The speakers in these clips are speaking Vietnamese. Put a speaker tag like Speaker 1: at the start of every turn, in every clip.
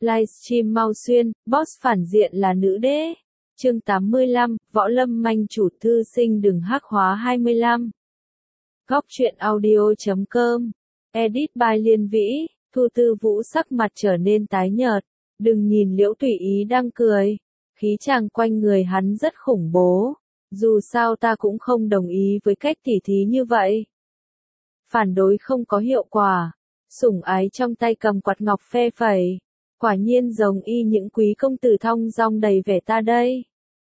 Speaker 1: Livestream mau xuyên, boss phản diện là nữ đế. Chương 85, Võ Lâm Manh chủ thư sinh đừng hắc hóa 25. Góc truyện audio.com. Edit by Liên Vĩ. Thu Tư Vũ sắc mặt trở nên tái nhợt. Đừng nhìn Liễu Tùy Ý đang cười. Khí chàng quanh người hắn rất khủng bố. Dù sao ta cũng không đồng ý với cách tỉ thí như vậy. Phản đối không có hiệu quả. Sủng ái trong tay cầm quạt ngọc phe phẩy. Quả nhiên giống y những quý công tử thong dong đầy vẻ ta đây.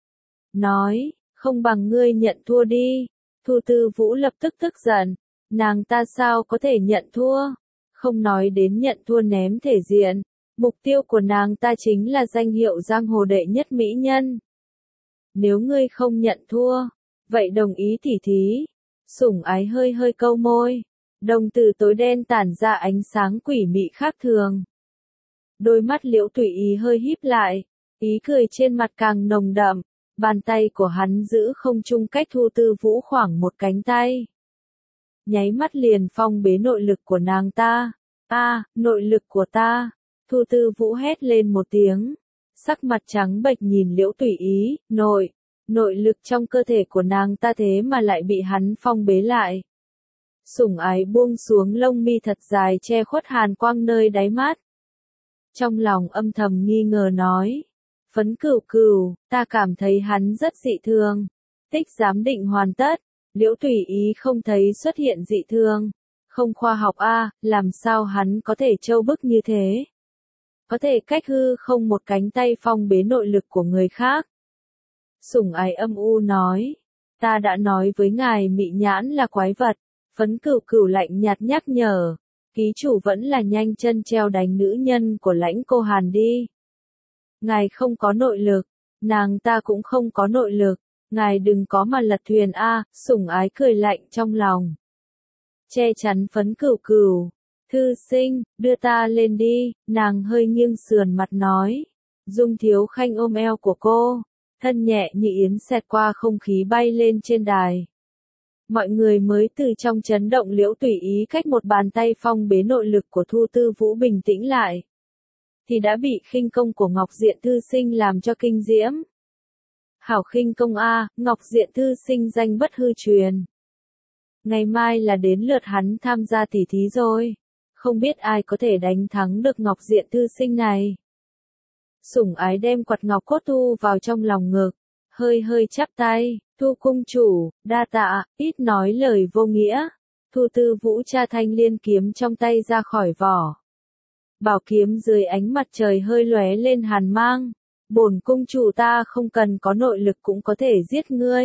Speaker 1: Nói, không bằng ngươi nhận thua đi. Thu Tư Vũ lập tức tức giận. Nàng ta sao có thể nhận thua? Không nói đến nhận thua ném thể diện. Mục tiêu của nàng ta chính là danh hiệu giang hồ đệ nhất mỹ nhân. Nếu ngươi không nhận thua, vậy đồng ý tỉ thí. Sủng ái hơi hơi câu môi. Đồng tử tối đen tản ra ánh sáng quỷ mị khác thường. Đôi mắt Liễu Tùy Ý hơi híp lại, ý cười trên mặt càng nồng đậm, bàn tay của hắn giữ không trung cách Thu Tư Vũ khoảng một cánh tay. Nháy mắt liền phong bế nội lực của nàng ta. Nội lực của ta. Thu Tư Vũ hét lên một tiếng. Sắc mặt trắng bệch nhìn Liễu Tùy Ý, nội lực trong cơ thể của nàng ta thế mà lại bị hắn phong bế lại. Sủng ái buông xuống lông mi thật dài che khuất hàn quang nơi đáy mắt. Trong lòng âm thầm nghi ngờ nói. Phấn Cửu Cửu, ta cảm thấy hắn rất dị thường. Tích giám định hoàn tất. Liễu Tùy Ý không thấy xuất hiện dị thường. Không khoa học làm sao hắn có thể trâu bức như thế? Có thể cách hư không một cánh tay phong bế nội lực của người khác. Sủng ái âm u nói. Ta đã nói với ngài Mị Nhãn là quái vật. Phấn Cửu Cửu lạnh nhạt nhắc nhở. Ký chủ vẫn là nhanh chân treo đánh nữ nhân của Lãnh Cô Hàn đi. Ngài không có nội lực, nàng ta cũng không có nội lực, ngài đừng có mà lật thuyền Sủng ái cười lạnh trong lòng. Che chắn Phấn Cửu Cửu. Thư sinh, đưa ta lên đi, nàng hơi nghiêng sườn mặt nói. Dung Thiếu Khanh ôm eo của cô, thân nhẹ như yến xẹt qua không khí bay lên trên đài. Mọi người mới từ trong chấn động Liễu Tùy Ý cách một bàn tay phong bế nội lực của Thu Tư Vũ bình tĩnh lại. Thì đã bị khinh công của Ngọc Diện Thư Sinh làm cho kinh diễm. Hảo khinh công Ngọc Diện Thư Sinh danh bất hư truyền. Ngày mai là đến lượt hắn tham gia tỉ thí rồi. Không biết ai có thể đánh thắng được Ngọc Diện Thư Sinh này. Sủng ái đem quạt ngọc cốt thu vào trong lòng ngực. Hơi hơi chắp tay. Thu cung chủ, đa tạ, ít nói lời vô nghĩa. Thu Tư Vũ tra thanh liên kiếm trong tay ra khỏi vỏ. Bảo kiếm dưới ánh mặt trời hơi lóe lên hàn mang. Bổn cung chủ ta không cần có nội lực cũng có thể giết ngươi.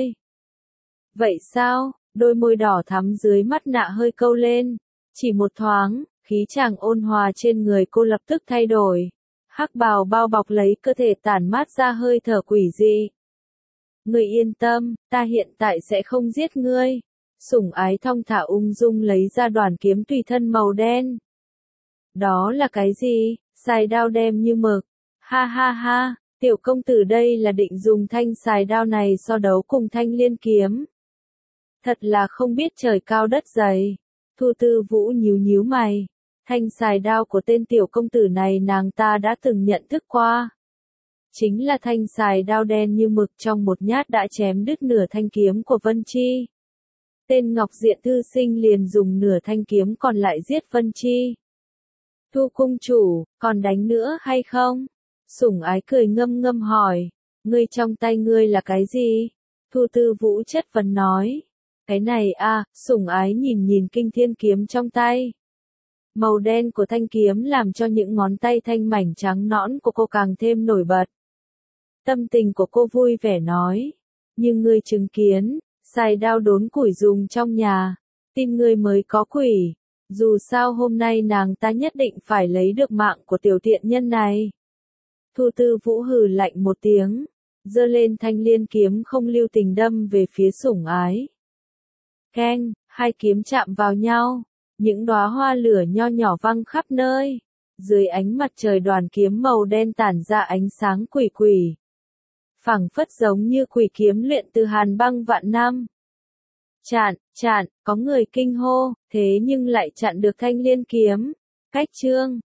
Speaker 1: Vậy sao? Đôi môi đỏ thắm dưới mắt nạ hơi câu lên. Chỉ một thoáng, khí chàng ôn hòa trên người cô lập tức thay đổi. Hắc bào bao bọc lấy cơ thể tản mát ra hơi thở quỷ dị. Ngươi yên tâm, ta hiện tại sẽ không giết ngươi. Sủng ái thong thả ung dung lấy ra đoàn kiếm tùy thân màu đen. Đó là cái gì? Xài đao đem như mực. Ha ha ha, tiểu công tử đây là định dùng thanh xài đao này so đấu cùng thanh liên kiếm. Thật là không biết trời cao đất dày. Thu Tư Vũ nhíu nhíu mày. Thanh xài đao của tên tiểu công tử này nàng ta đã từng nhận thức qua. Chính là thanh xài đao đen như mực trong một nhát đã chém đứt nửa thanh kiếm của Vân Chi. Tên Ngọc Diện Thư Sinh liền dùng nửa thanh kiếm còn lại giết Vân Chi. Thu cung chủ, còn đánh nữa hay không? Sủng ái cười ngâm ngâm hỏi. Ngươi trong tay ngươi là cái gì? Thu Tư Vũ chất vấn nói. Cái này Sủng ái nhìn nhìn kinh thiên kiếm trong tay. Màu đen của thanh kiếm làm cho những ngón tay thanh mảnh trắng nõn của cô càng thêm nổi bật. Tâm tình của cô vui vẻ nói. Nhưng ngươi chứng kiến, xài đao đốn củi dùng trong nhà. Tin ngươi mới có quỷ. Dù sao hôm nay nàng ta nhất định phải lấy được mạng của tiểu tiện nhân này. Thu Tư Vũ hừ lạnh một tiếng. Giơ lên thanh liên kiếm không lưu tình đâm về phía sủng ái. Keng, hai kiếm chạm vào nhau. Những đóa hoa lửa nho nhỏ văng khắp nơi. Dưới ánh mặt trời đoàn kiếm màu đen tản ra ánh sáng quỷ quỷ. Phảng phất giống như quỷ kiếm luyện từ hàn băng vạn năm. Chặn, có người kinh hô, thế nhưng lại chặn được thanh liên kiếm. Cách chương.